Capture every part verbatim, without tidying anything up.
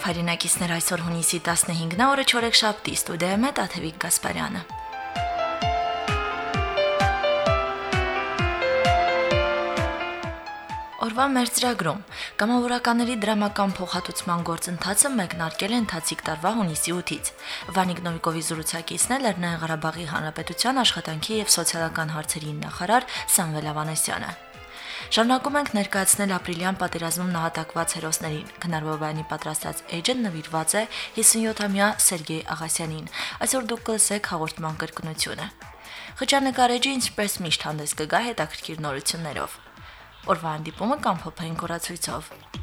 հայրենակիցներ այսօր հունիսի տասնհինգն օրը չորեքշաբթի ստուդիայում է Տաթևիկ Գասպարյանը։ Օրվա մեր ծրագրում կամավորականների դրամական փոխհատուցման գործընթացը մեկնարկել է ընթացիկ տարվա հունիսի ութից։ Վանիկ Նովիկովի զրուցակիցն է Լեռնային Ղարաբաղի Հանրապետության աշխատանքի եւ սոցիալական հարցերի նախարար Սամվել Ավանեսյանը։ Շարունակում ենք ներկայացնել ապրիլյան պատերազմում նահատակված հերոսներին։ Քնարվաբանի պատրաստած էջը նվիրված է հիսունյոթամյա Սերգեյ Աղասյանին։ Այսօր դուք կլսեք հաղորդման կրկնությունը։ Խճանկար էջը ինչպես միշտ հանդես կգա հետաքրքիր նորություններով։ Օրվա հանդիպումը կամ փոփային կորացույցով։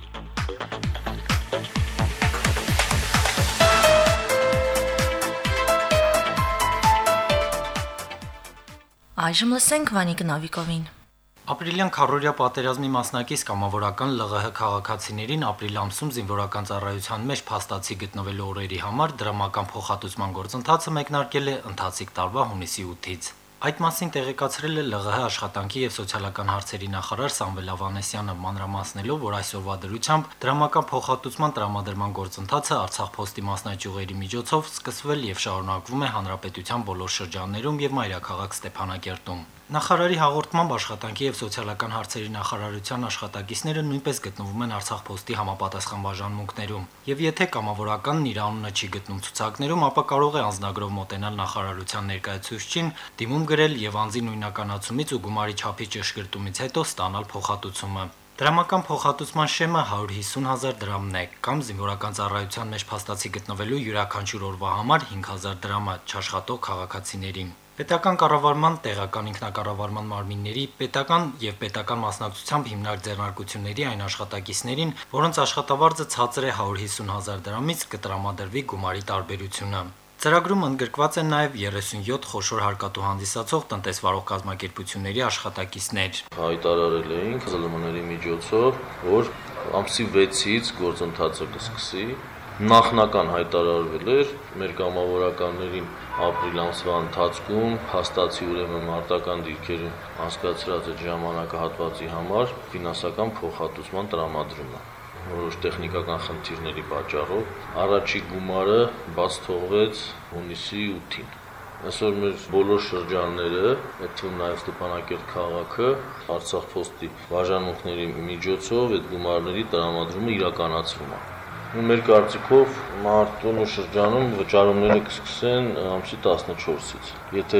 Այժմ լսենք Վանիկ Նովիկովին։ Ապրիլյան քառորյա պատերազմի մասնակից կամավորական ԼՂՀ քաղաքացիներին ապրիլ ամսում զինվորական ծառայության մեջ փաստացի գտնվելու օրերի համար դրամական փոխհատուցման գործընթացը մեկնարկել է ընթացիկ տարվա հունիսի ութից։ Այդ մասին տեղեկացրել է ԼՂՀ աշխատանքի եւ սոցիալական հարցերի նախարար Սամվել Ավանեսյանը, մանրամասնելով, որ այսօրվա դրությամբ դրամական փոխհատուցման տրամադրման գործընթացը Արցախ փոստի մասնաճյուղերի միջոցով սկսվել եւ շարունակվում է հանրապետության բոլոր շրջաններում եւ մայրաքաղաք Ստեփանակերտում։ Նախարարի հաղորդմամբ աշխատանքի եւ սոցիալական հարցերի նախարարության աշխատակիցները նույնպես գտնվում են Արցախ փոստի համապատասխան բաժանմունքներում, եւ եթե կամավորականն իր անունը չի գտնում ցուցակներում, ապա կարող է անձնագրով մոտենալ նախարարության ներկայացուցչին, դիմում գրել եւ անձի նույնականացումից ու գումարի չափի ճշգրտումից հետո ստանալ փոխհատուցումը։ Դրամական փոխհատուցման շեմը հարյուր հիսուն հազար դրամն է, կամ զինվորական ծառայության մեջ փաստացի գտնվելու յուրաքանչյուր օրվա համար հինգ հազար դրամը չաշխատող քաղաքացիներին։ Պետական կառավարման, տեղական ինքնակառավարման մարմինների, պետական եւ պետական մասնակցությամբ հիմնարկ ձեռնարկությունների այն աշխատակիցներին, որոնց աշխատավարձը ցածր է հարյուր հիսուն հազար դրամից, կտրամադրվի գումարի տարբերությունը։ Ծրագրում ընդգրկված են նաև երեսունյոթ խոշոր հարկատու հանդիսացող տնտեսվարող կազմակերպությունների աշխատակիցներ։ Հայտարարել էինք Զ Լ Մ-ների միջոցով, որ ամսի վեցից գործընթացը կսկսի։ Նախնական հայտարարվել էր մեր կամավորականներին ապրիլ ամսվա ընթացքում հաստացի ուրեմն մարտական դիրքերում անցկացրած այդ ժամանակահատվածի համար ֆինանսական փոխհատուցման տրամադրումը։ Որոշ տեխնիկական խնդիրների պատճառով առաջի գումարը բաց թողվեց հունիսի ութին։ Այսօր մեր բոլոր շրջանները, այդ թվում նաև Ստեփանակերտ քաղաքը, Արցախ փոստի բաժանմունքների միջոցով այդ գումարների տրամադրումը իրականացվում է։ Մեր կարծիքով մարտունու շրջանում վճարումները կսկսեն ամսի տասնչորսից։ Եթե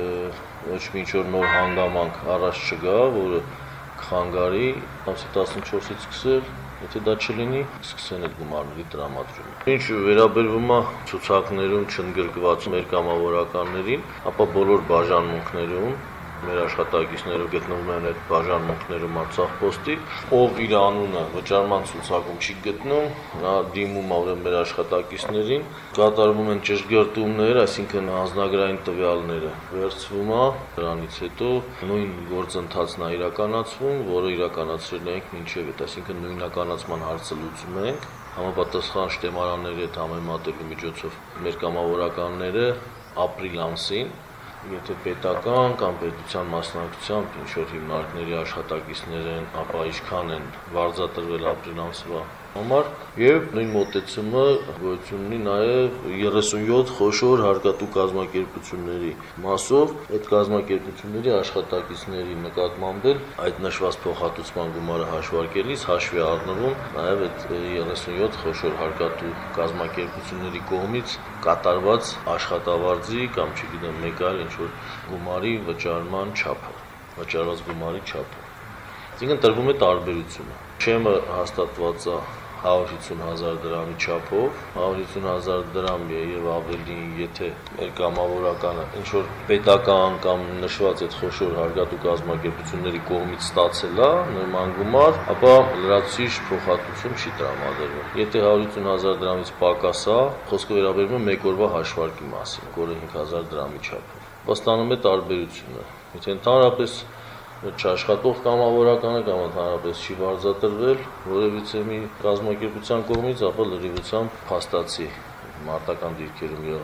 ոչ մի ինչ-որ նոր հանգամանք առաջ չգա, որը կխանգարի ամսի տասնչորսից սկսել, եթե դա չլինի, սկսեն այդ գումարների տրամադրումը։ Ինչ վերաբերվում է ցուցակներում չընդգրկված մեր կամավորականներին, ապա բոլոր բաժանմունքներում մեր աշխատակիցները գտնվում են այդ բաժանմունքներում Արցախ փոստի, ով իր անունը վճարման ցուցակում չի գտնում, նա դիմում է ուրեմն մեր աշխատակիցներին, կատարվում են ճշգրտումներ, այսինքն անձնագրային տվյալները վերցվում է, դրանից հետո նույն գործընթացն է իրականացվում, որը իրականացրել ենք մինչև այդ, այսինքն նույնականացման հարցը լուծում ենք, համապատասխան շտեմարանների հետ համեմատելու միջոցով մեր կամավորականները ապրիլ ամսին Եթե պետական կամ պետության մասնակցությամբ ինչ-որ հիմնարկների աշխատակիցներ են, ապա ինչքան են վարձատրվել ապրիլ ամսվա համար եւ նույն մոտեցումը գոյություն ունի նաեւ երեսունյոթ խոշոր հարկատու կազմակերպությունների մասով այդ կազմակերպությունների աշխատակիցների նկատմամբ այդ նշված փոխհատուցման գումարը հաշվարկելիս հաշվի առնվում նաեւ այդ երեսունյոթ խոշոր հարկատու կազմակերպությունների կողմից կատարված աշխատավարձի կամ չգիտեմ մեկ այլ ինչ-որ գումարի վճարման չափը, վճարված գումարի չափը։ Այսինքն տրվում է տարբերությունը։ Շեմը հաստատված է հարյուր հիսուն հազար դրամի չափով, հարյուր հիսուն հազար դրամ է եւ ավելին, եթե մեր կամավորականը ինչ որ պետական կամ նշված այդ խոշոր հարկատու կազմակերպությունների կողմից ստացել է նման գումար, ապա լրացուցիչ փոխհատուցում չի տրամադրվում։ Եթե հարյուր հիսուն հազար դրամից պակաս է, խոսքը վերաբերում է մեկ օրվա հաշվարկի մասին, որը հինգ հազար դրամի չափով։ Ստանում է տարբերությունը։ Եթե ընդհանրապես չաշխատող կամավորականը կամ ընդհանրապես չի վարձատրվել որևիցե մի կազմակերպության կողմից, ապա լրիվությամբ փաստացի մարտական դիրքերում եղած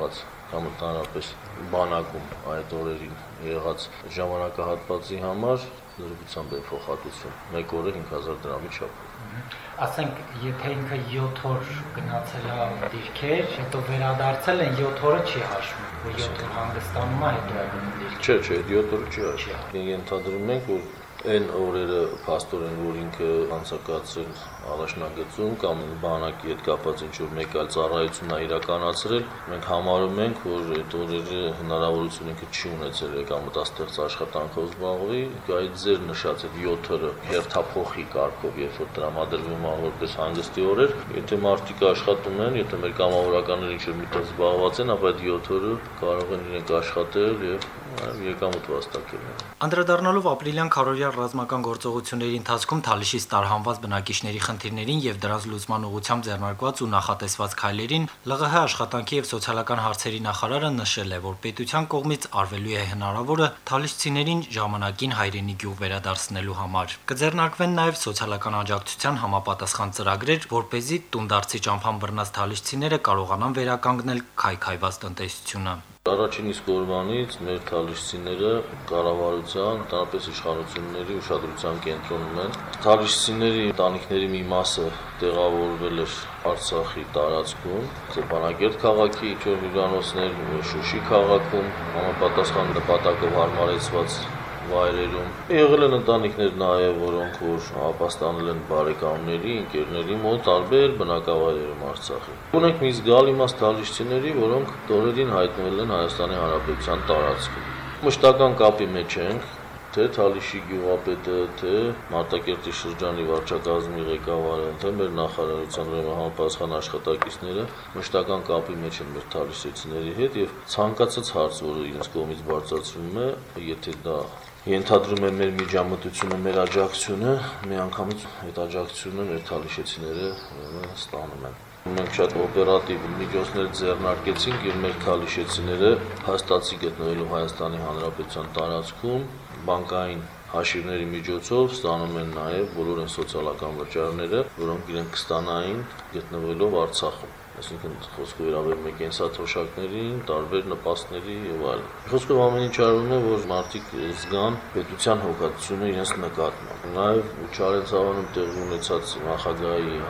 կամ ընդհանրապես բանակում այդ օրերին եղած ժամանակահատվածի համար լրիվությամբ է փոխհատուցվում մեկ օրը հինգ հազար դրամի չափ։ Ասենք, եթե ինքը յոթ օր գնացել է դիրքեր, հետո վերադարձել են յոթ օրը չի հաշվում, որ յոթ օր հանգստանում է, հետո է գնում դիրքեր։ Չէ, չէ, յոթ օրը չի հաշվում։ Ենթադրում ենք, որ այն օրերը փաստորեն, որ ինքը անցկացրել առաջնագծում կամ բանակի հետ կապված ինչ-որ մեկ այլ ծառայություն է իրականացրել, մենք համարում ենք, որ այդ օրերը հնարավորություն ինքը չի ունեցել եկամտաստեղծ աշխատանքով զբաղվի, այդ ձեր նշած այդ յոթ օրը հերթափոխի կարգով, երբ որ տրամադրվում է որպես հանգստի օրեր, եթե մարդիկ աշխատում են, եթե մեր կամավորականները ինչ-որ միտեղ զբաղված են, ապա այդ յոթ օրը կարող են իրենք աշխատել եւ եկամուտ վաստակել։ Անդրադառնալով ապրիլյան քարոզիա ռազմական գործողությունների ընթացքում Թալիշից տարհանված բնակիչների խնդիրներին եւ դրանց լուծման ուղղությամբ ձեռնարկված ու նախատեսված քայլերին ԼՂՀ աշխատանքի եւ սոցիալական հարցերի նախարարը նշել է, որ պետության կողմից արվելու է հնարավորը թալիշցիներին ժամանակին հայրենի գյուղ վերադարձնելու համար։ Կձեռնարկվեն նաեւ սոցիալական աջակցության համապատասխան ծրագրեր, որպեսզի տունդարձի ճամփան բռնած թալիշցիները կարողանան վերականգնել քայքայված տնտեսությունը։ Առաջին իսկ օրվանից մեր թալիշցիները կառավարության, ընդհանրապես իշխանությունների ուշադրության կենտրոնում են։ Թալիշցիների ընտանիքների մի մասը տեղավորվել էր Արցախի տարածքում, Ստեփանակերտ քաղաքի ինչ-որ հյուրանոցներ, Շուշի քաղաքում, համապատասխան նպատակով հարմարեցված վայրերում։ Եղել են ընտանիքներ նաև, որոնք որ ապաստանել են բարեկամների, ընկերների մոտ տարբեր բնակավայրերում Արցախի։ Ունենք մի զգալի մաս թալիշցիների, որոնք դորերին հայտնվել են Հայաստանի Հանրապետության տարածքում։ Մշտական կապի մեջ ենք, թե Թալիշի գյուղապետը, թե Մարտակերտի շրջանի վարչակազմի ղեկավարը, թե մեր նախարարության համապատասխան աշխատակիցները մշտական կապի մեջ են մեր թալիշեցիների հետ եւ ցանկացած հարց, որը իրենց կողմից բարձրացվում է, եթե դա ենթադրում է մեր միջամտությունը, մեր աջակցությունը, միանգամից այդ աջակցությունը մեր թալիշեցիները ստանում են։ Մենք շատ օպերատիվ միջոցներ ձեռնարկեցինք եւ մեր թալիշեցիները հաստատի գտնվելու Հայաստանի Հանրապետության տարածքում բանկային հաշիվների միջոցով ստանում են նաև բոլոր այն սոցիալական վճարները, որոնք իրենք կստանային գտնվելով Արցախում։ Այսինքն խոսքը վերաբերում է կենսաթոշակներին, տարբեր նպաստների եւ այլն։ Խոսքով ամեն ինչ արվում է, որ մարդիկ զգան պետության հոգատությունը իրենց նկատմամբ։ Նաեւ Չարենցավանում տեղի ունեցած նախագահի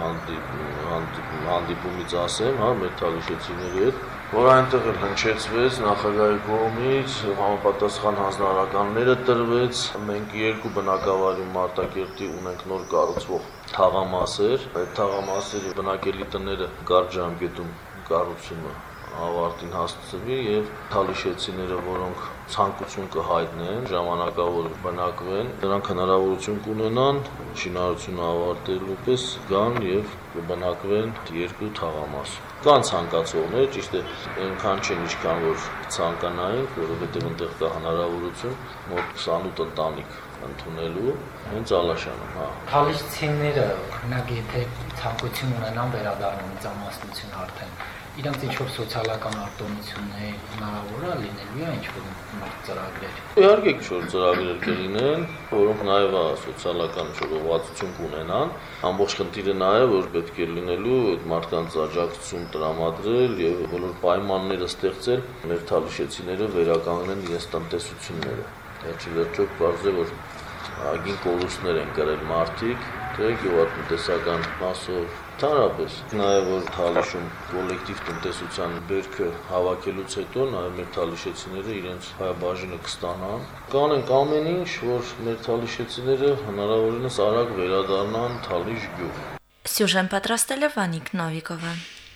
հանդիպումից ասեմ, հա, մեր թալիշեցիների հետ, որ այնտեղ էլ հնչեցվեց նախագահի կողմից, համապատասխան հանձնարարականները տրվեց, մենք երկու բնակավայրում Մարտակերտի ունենք նոր կառուցվող թաղամասեր, այդ թաղամասերի բնակելի տները կարճ ժամկետում կառուցումը ավարտին հասցվի եւ թալիշեցիները, որոնք ցանկություն կհայտնեն ժամանակավոր բնակվեն, նրանք հնարավորություն կունենան շինարարությունը ավարտելու պես գան եւ կբնակվեն երկու թաղամասում։ Կան ցանկացողներ, ճիշտ է, այնքան չեն, ինչքան որ ցանկանային, որովհետեւ այնտեղ կա հնարավորություն մոտ քսանութ ընտանիք ընդունելու, հենց Ալաշանում, հա։ Թալիշցիները, օրինակ, եթե ցանկություն ունենան վերադառնալ մեծամասնություն արդեն, իրանց ինչ-որ սոցիալական արտոնություններ հնարավոր է լինելու է ինչ-որ ծրագրեր։ Իհարկե ինչ-որ ծրագրեր կլինեն, որոնք նաև սոցիալական ինչ-որ ուղղվածություն կունենան։ Ամբողջ խնդիրը նա է, որ պետք է լինելու այդ մարդկանց աջակցություն տրամադրել եւ բոլոր պայմանները ստեղծել մեր թալիշեցիները վերականգնեն իրենց տնտեսությունները։ Վերջի վերջով բարձր է, որ ագին կորուստներ են կրել մարդիկ, թե գյուղատնտեսական մասով, Ընդհանրապես, նաև որ Թալիշում կոլեկտիվ տնտեսության բերքը հավաքելուց հետո նաև մեր թալիշեցիները իրենց հայաբաժինը կստանան։ Կանենք ամեն ինչ, որ մեր թալիշեցիները հնարավորինս արագ վերադառնան Թալիշ գյուղ։ Սյուժեն պատրաստել է Վանիկ Նովիկովը։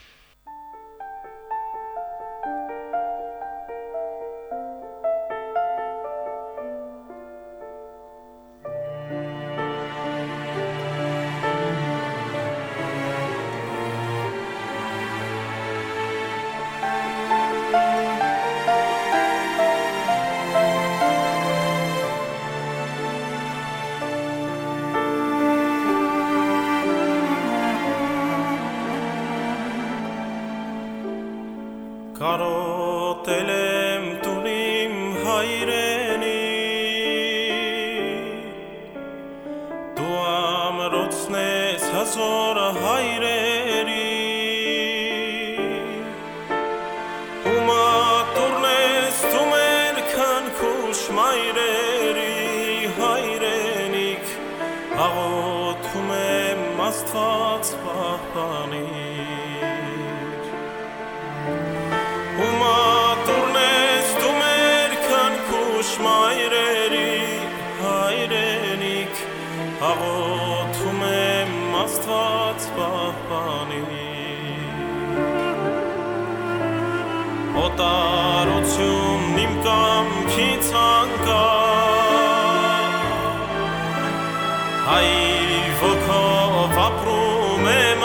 Կարոտել եմ տունիմ հայրենի, դու ամրոցնես հազոր հայրերի, ու հայրենիք աղոթում եմ Աստված պահպանիր ու մատուրն ես դու մեր քանքուշ մայրերի հայրենիք աղոթում եմ Աստված պահպանիր օտարություն իմ կամքից անկա հայր ոգով ապրում եմ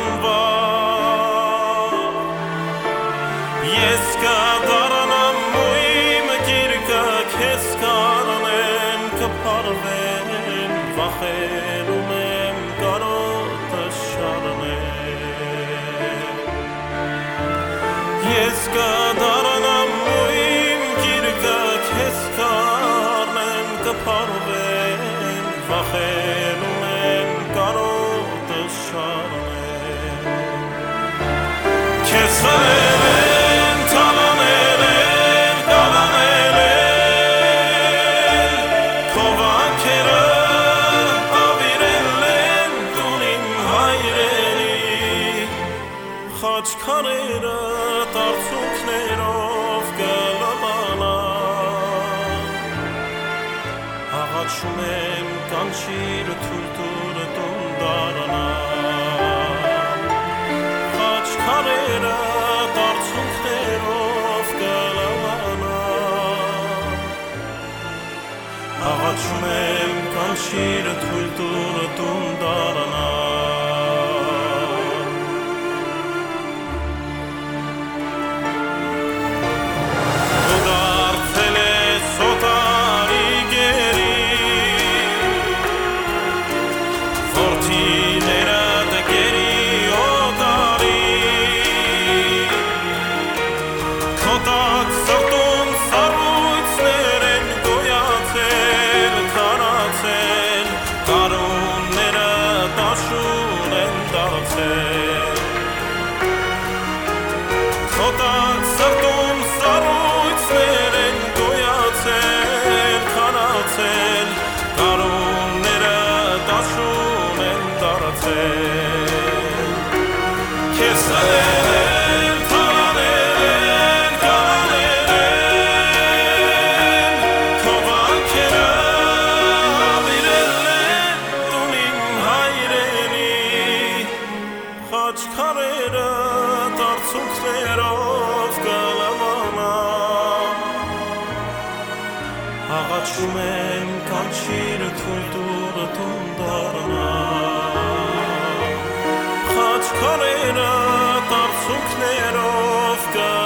անվար ես կդառնամ ու իմ գիրկը քեզ կանեմ կփարվեմ վախենում եմ կարոտը շարնել ես կդառնամ ու իմ գիրկը քեզ կանեմ կփարվեմ վախենում եմ կարոտը շարնել քեզ խլել են թալանել են կալանել են քո վանքերը ավիրել են տունին հայրենի խաչքարերը տարծունքներով կլավանան աղաչում եմ կանչիր թույլ տուր տուն դառնամ խաչքարերը տարծունքներով կլավանան աղաչում եմ կանչիր թույլ տուր տուն դառնամ դու դարձել ես օտարի գերի աղաչում եմ կանչիր թույլ տուր տուն դառնամ խաչքարերը տարծունքներով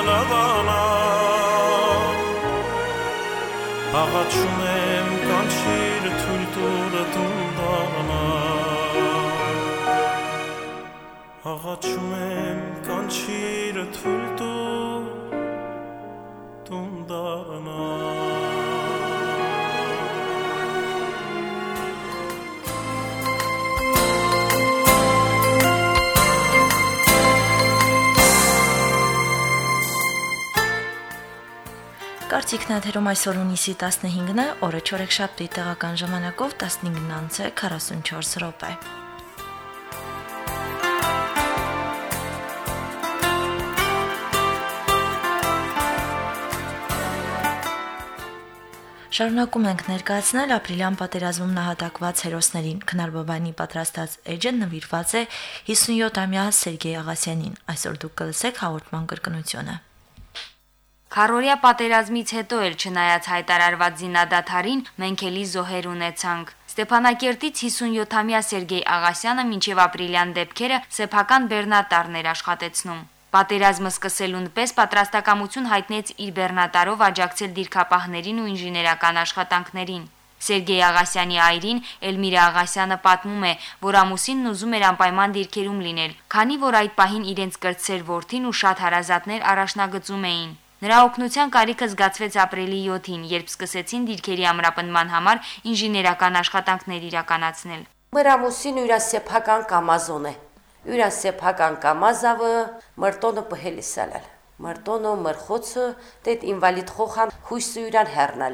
կլավանան աղաչում եմ կանչիր թույլ տուր տուն դառնամ աղաչում եմ կանչիր թույլ տուր տուն դառնամ Կարծիքն եթերում այսօր հունիսի տասնհինգն է, օրը չորեքշաբթի տեղական ժամանակով տասնինը քառասունչորս րոպե։ Շարունակում ենք ներկայացնել ապրիլյան պատերազմում նահատակված հերոսներին։ Քնար Բաբայանի պատրաստած էջը նվիրված է հիսունյոթամյա Սերգեյ Աղասյանին։ Այսօր դուք կլսեք հաղորդման կրկնությունը։ Քարորիա պատերազմից հետո էլ չնայած հայտարարված զինադադարին մենք էլի զոհեր ունեցանք։ Ստեփանակերտից հիսունյոթամյա Սերգեյ Աղասյանը մինչև ապրիլյան դեպքերը սեփական բեռնատարներ աշխատեցնում։ Պատերազմը սկսելուն պես պատրաստակամություն հայտնեց իր բեռնատարով աջակցել դիրքապահներին ու ինժեներական աշխատանքներին։ Սերգեյ Աղասյանի այրին Էլմիրա Աղասյանը պատմում է, որ ամուսինն ուզում էր անպայման դիրքերում լինել, քանի որ այդ պահին իրենց կրտսեր որդին ու շատ հարազատներ առաջնագծում էին։ Նրա օգնության կարիքը զգացվեց ապրիլի յոթին, երբ սկսեցին դիրքերի ամրապնդման համար ինժեներական աշխատանքներ իրականացնել։ Մեր ամուսինը իր սեփական կամազոն է։ Իր սեփական կամազավը մրտոնը պհելիսալալ։ Մրտոնը մրխոցը դետ ինվալիդ խոխան հույսը իրան հեռնալալ։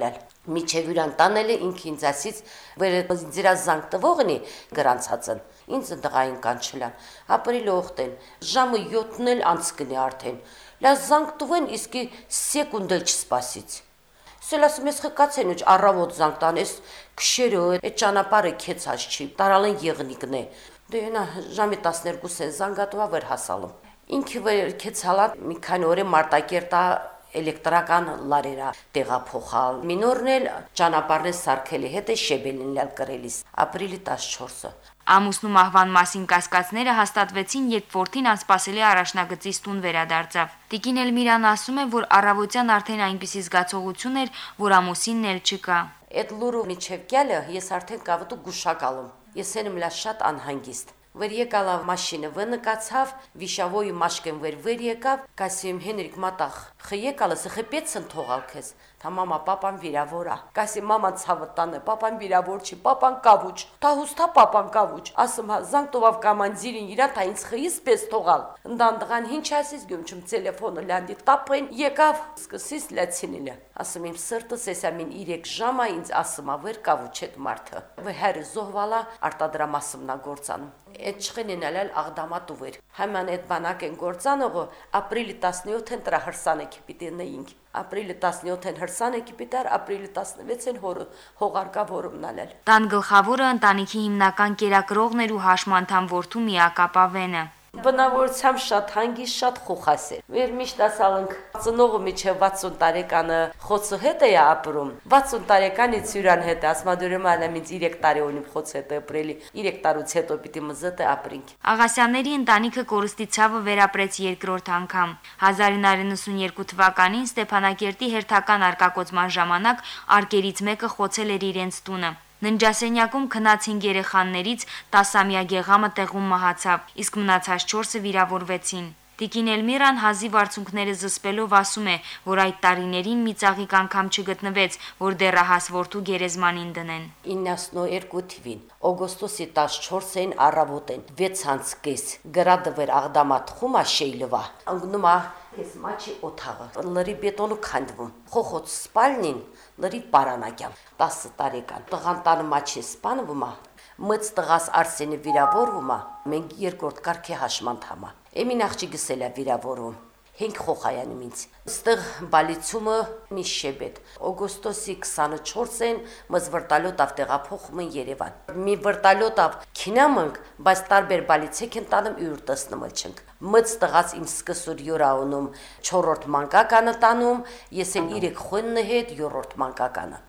Միջև յուրան տանելը ինքը ինձ ասից, որ ինձ իրա զանգ տվողնի գրանցածն, ինձ դղային կանչլան, ապրիլ օղտեն, ժամը յոթն էլ անց կնի արդեն, լա զանգ տվեն իսկի սեկունդ էլ չսպասից։ Սել ասում ես խկացեն ուչ առավոտ զանգ տան, ես քշերո, այդ ճանապարհը քեցած չի, տարալեն եղնիկն է, դե նա ժամի տասներկուսն զանգատվա վեր հասալում։ Ինքը վեր քեցալա մի քանի օրը Մարտակերտա էլեկտրական լարերա տեղափոխալ։ Մինորն էլ ճանապարհն սարքելի հետ է շեբելին լալ կրելիս։ Ապրիլի տասնչորսը։ Ամուսնու մահվան մասին կասկածները հաստատվեցին, երբ որդին անսպասելի առաջնագծից տուն վերադարձավ։ Տիկին Էլմիրան ասում է, որ առավոտյան արդեն այնպիսի զգացողություն էր, որ ամուսինն էլ չկա։ Այդ լուրը միջև գալը ես արդեն կավտու գուշակալում։ Ես եմ լա շատ անհանգիստ։ Վեր եկալավ մաշինը վնկացավ, վիշավոյի մաշկեն վեր վեր եկավ, կասիմ Հենրիկ մատախ, խեկալը սխեպեցն թողալ քեզ, թա մամա պապան վիրավորա, կասիմ մաման ցավը տանը, պապան վիրավոր չի, պապան կավուչ, թա հուստա պապան կավուչ, ասում հա զանգ տովավ կամանձիրին իրա թա ինձ խիս պես թողալ, ընդան դղան ինչ ասիս գյում չմ տելեֆոնը լանդի տապեն, եկավ, սկսից լացինինը, ասում իմ սրտս էսամին իրեք ժամա ինձ ասում ավեր կավուչ էդ մարդը, վհերը զոհվալա արտադրամասումնա գործանում։ Այդ չխենին ալալ աղդամատու վեր։ Հայման այդ բանակ են գործանողը ապրիլի տասնյոթն տրա հրսանեկի պիտի նեինք։ Ապրիլի տասնյոթն հրսանեկի պիտար, ապրիլի տասնվեցն հորը հողարկա որումն ալել։ Տան գլխավորը ընտանիքի հիմնական կերակրողն էր ու հաշմանդամ որդու միակապավենը։ Բնավորությամբ շատ հանգիստ, շատ խոխաս է։ Վեր միշտ ասալնք ծնողը միջև վաթսուն տարեկանը խոցը հետ է ապրում։ վաթսուն տարեկանից յուրան հետ ասմադուրում ալեմ ինձ երեք տարի ունիմ խոց հետ ապրելի, երեք տարուց հետո պիտի մզետ է ապրինք։ Աղասյանների ընտանիքը կորստի ցավը վերապրեց երկրորդ անգամ։ հազար ինը հարյուր նվսունյերկու թվականին Ստեփանակերտի հերթական արկակոծման ժամանակ արկերից մեկը խոցել էր իրենց տունը։ Ննջասենյակում քնած հինգ երեխաներից տասամյա գեղամը տեղում մահացավ, իսկ մնացած չորսը վիրավորվեցին։ Տիկին Էլմիրան հազիվ արցունքները զսպելով ասում է, որ այդ տարիներին մի ծաղիկ անգամ չգտնվեց, որ դեռահաս որդու գերեզմանին դնեն։ իննասունուերկու թվին օգոստոսի տասնչորսին առավոտեն վեց հանցկես գրադվեր աղդամատ խումա շեյլվա անգնումա ես մաչի օթաղը լրի բետոնու քանդվում խոխոց սպալնին լրի պարանակյամ տասը տարեկան տղանտանը մաչի սպանվումա մծ տղաս Արսենը վիրավորվումա մենք երկրորդ կարգի հաշմանդամա Էմին աղջիկս էլ է վիրավորում հինգ խոխայանում ինձ ստեղ բալիցումը մի շեբետ օգոստոսի քսանչորսին մզ վրտալյոտավ տեղափոխում են Երևան մի վրտալյոտավ քինամնք բայց տարբեր բալիցեք են տանում յուր տեսնումել չենք մծ տղաց իմ սկսուր յորաունում չորրորդ մանկականը տանում ես էլ երեք խոննը հետ յորրորդ մանկականը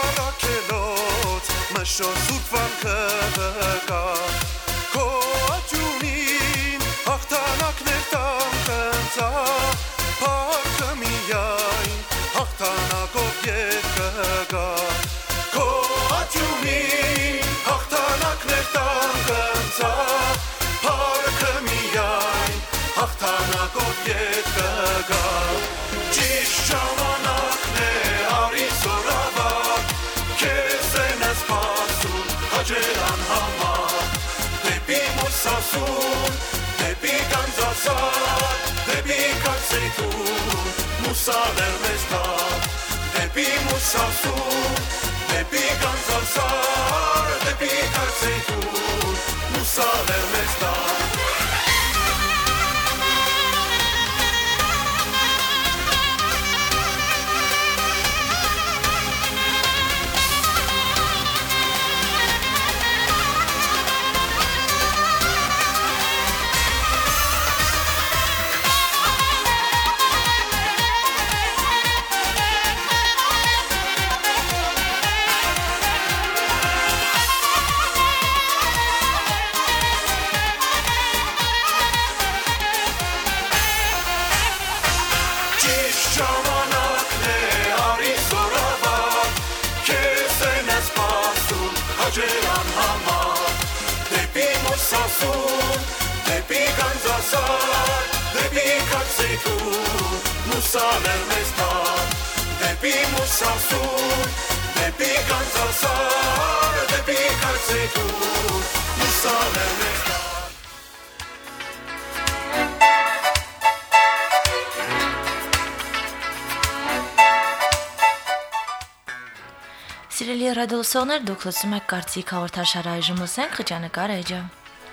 Շոսուկ վանքը վկա, քո ասա Փառքը միայն հաղթանակով ետ կգա Ճիշտ ժամանակն է արի զորավար Քեզ են սպասում հաջեր անհամար Դեպի Մուսասուն, դեպի Գանձասար Դեպի Քարսեյթուն, Մուսալեր մեզ տար Դեպի Մուսասուն, դեպի Գանձասար Դեպի Քարսեյթուն, Մուսալեր մեզ տար Դեպի Գանձասար, դեպի Քարսեյթուն, Մուսալեր մեզ տար Դեպի Մուսասուն, դեպի Գանձասար, դեպի Քարսեյթուն, Մուսալեր մեզ տար Սիրելի ռադիոլսողներ, դուք լսում եք Կարծիք հաղորդաշարը այժմ լսենք խճանկար էջը։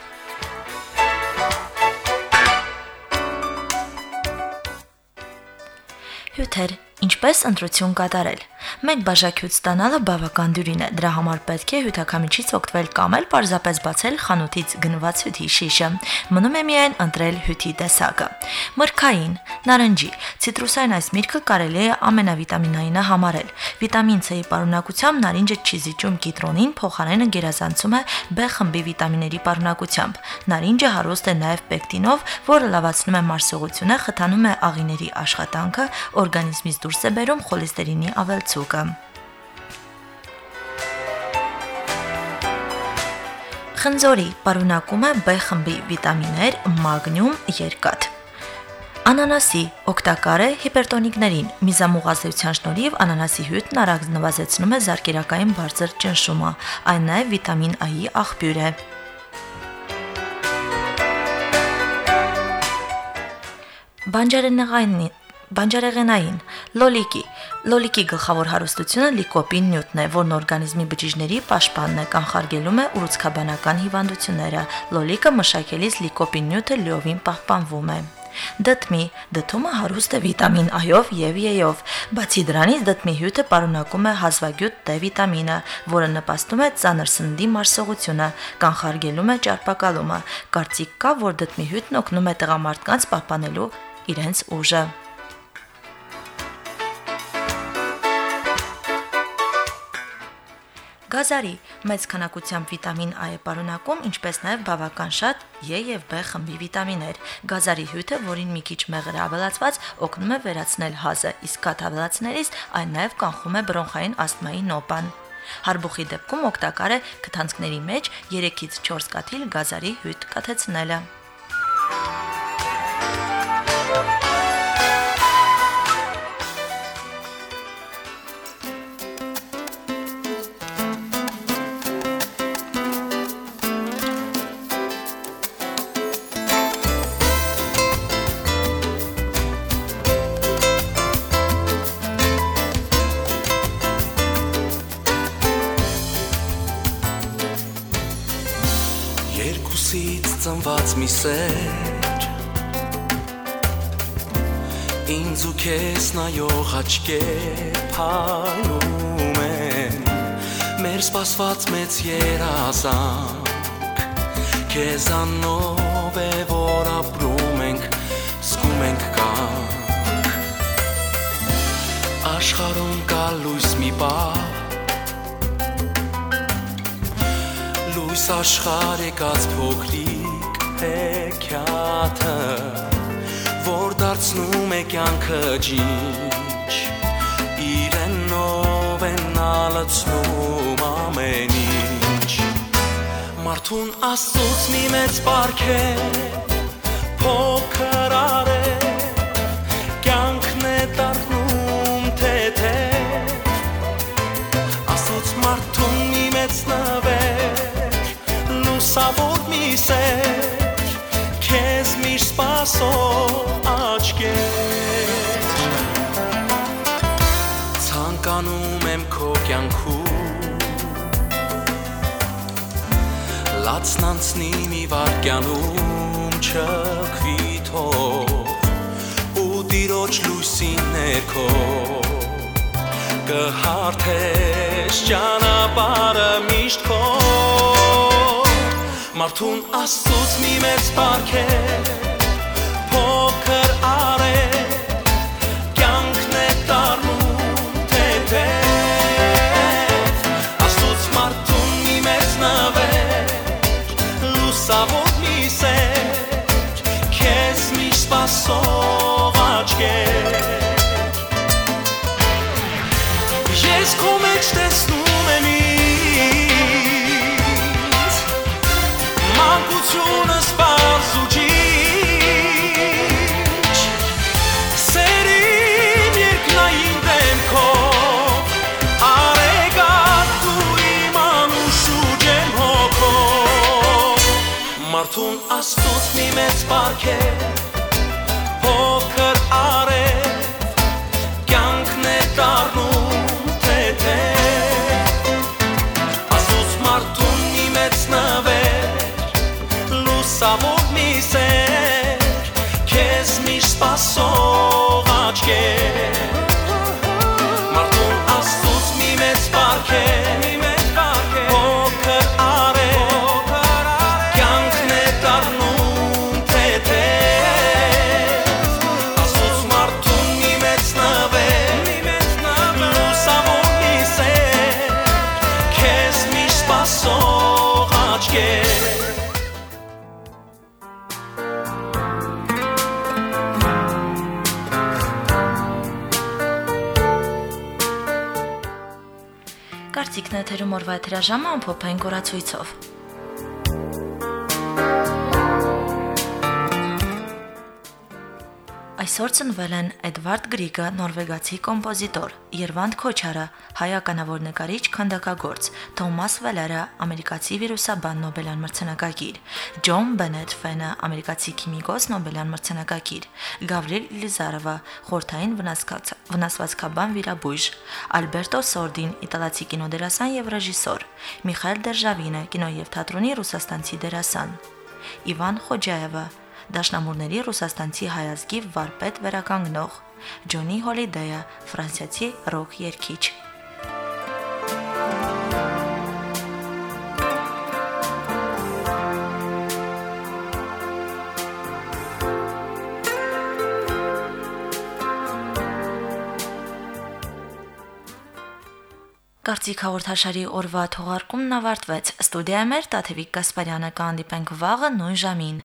Հյութեր, ինչպես ընտրություն կատարել։ Մեկ բաժակյուց ստանալը բավական դյուրին է, դրա համար պետք է հյութաքամիչից օգտվել կամ էլ պարզապես բացել խանութից գնված հյութի շիշը։ Մնում է միայն ընտրել հյութի տեսակը։ Մրգային, նարնջի, ցիտրուսային այս միրգը կարելի է ամենավիտամինայինը համարել։ Վիտամին C-ի պարունակությամբ նարինջը չի զիջում կիտրոնին, փոխարենը գերազանցում է B խմբի վիտամինների պարունակությամբ։ Նարինջը հարուստ է նաև պեկտինով, որը լավացնում է մարսողությունը, խթանում է աղիների աշխատանքը, օրգանիզմից դուրս է բերում խոլեստերինի ավելցուկը։ Խնձորի պարունակում է B խմբի վիտամիններ, մագնիում, երկաթ։ Անանասի օգտակար է հիպերտոնիկներին։ Միզամուղազդեցության շնորհիվ անանասի հյութն արագ նվազեցնում է զարկերակային բարձր ճնշումը, այն նաև վիտամին A-ի աղբյուր է։ Բանջարեղենային Բանջարեղենային լոլիկի Լոլիկի գլխավոր հարստությունը լիկոպին նյութն է, որն օրգանիզմի բջիջների պաշտպանն է, կանխարգելում է ուռուցքաբանական հիվանդությունները։ Լոլիկը մշակելիս լիկոպին նյութը լիովին պահպանվում է։ Դդմի դդումը հարուստ է վիտամին A-ով եւ E-ով։ Բացի դրանից դդմի հյութը պարունակում է հազվագյուտ D վիտամինը, որը նպաստում է ծանր սննդի մարսողությունը, կանխարգելում է ճարպակալումը։ Կարծիք կա, որ դդմի հյութն օգնում է տղամարդկանց պահպանելու իրենց ուժը։ Գազարի մեծ քանակությամբ վիտամին A է պարունակում, ինչպես նաև բավական շատ E եւ B խմբի վիտամիններ։ Գազարի հյութը, որին մի քիչ մեղր է ավելացված, օգնում է վերացնել հազը, իսկ կաթ ավելացնելիս այն նաև կանխում է բրոնխային ասթմայի նոպան։ Հարբուխի դեպքում օգտակար է քթանցքների մեջ երեքից չորս կաթիլ գազարի հյութ կաթեցնելը։ Ծնված մի սեր ինձ ու քեզ նայող աչքեր փայլում են մեր սպասված մեծ երազանք քեզանով է որ ապրում ենք զգում ենք կանք աշխարհում կա լույս մի բառ լույս աշխարհ եկած փոքրիկ հեքիաթը, որ դարձնում է կյանքը ջինջ, իրենով են ալացնում ամեն ինչ, մարդ Մարդուն աստծուց մի մեծ բարք է փոքր արև կյանքն է դառնում թեթե Աստծուց մարդուն մի մեծ նվեր լուսավոր մի սեր քեզ միշտ սպասող աչքեր Ցանկանում եմ քո կյանքում Լացնանցնի մի վարկյանում չքվի թող ու տիրոջ լույսի ներքո կհարթես ճանապարհը միշտ քո Մարդուն աստծուց մի մեծ բարք է փոքր արև կյանքն է դառնում թեթև Աստծուց մարդուն մի մեծ նվեր Լուսավոր մի սեր քեզ միշտ սպասող աչքեր Ես քո մեջ տեսնում եմ ինձ մանկությունս պարզ ու ջիջ Սերին երկնային դեմքով արեգակ դու իմ անուշուջ եմ հոգով Մարդուն աստծուց մի մեծ բարք է փոքր արև կյանքն է դառնում թեթև Աստծուց մարդուն մի մեծ նվեր լուսավոր մի սեր քեզ միշտ սպասող աչքեր Մարդուն աստծուց մի մեծ բարք է փոքր արև կյանքն է դառնում թեթև Աստծուց մարդուն մի մեծ նվեր լուսավոր մի սեր քեզ միշտ սպասող աչքեր Կարծիքն է թերում օրվա հրաժամը ամփոփեն կորացույցով Այսօր ծնվել են Էդվարդ Գրիգը, նորվեգացի կոմպոզիտոր, Երվանդ Քոչարը, հայ ականավոր նկարիչ, քանդակագործ, Թոմաս Վելերը, ամերիկացի վիրուսաբան, Նոբելյան մրցանակակիր, Ջոն Բենեթ Ֆենը, ամերիկացի քիմիկոս, Նոբելյան մրցանակակիր, Գավրիել Լիզարովը, խորհրդային վնասվածքաբան վիրաբույժ, Ալբերտո Սորդին, իտալացի կինոդերասան եւ ռեժիսոր, Միխայել Դերժավինը, կինո եւ թատրոնի ռուսաստանցի դերասան, Իվան Խոջաևը, Դաշնամուրների ռուսաստանցի հայազգի վարպետ վերականգնող, Ջոնի Հոլիդեյը, ֆրանսիացի ռոք երգիչ։ Կարծիք հաղորդաշարի օրվա թողարկումն ավարտվեց։ Ստուդիայում էր Տաթևիկ Գասպարյանը, կհանդիպենք վաղը նույն ժամին։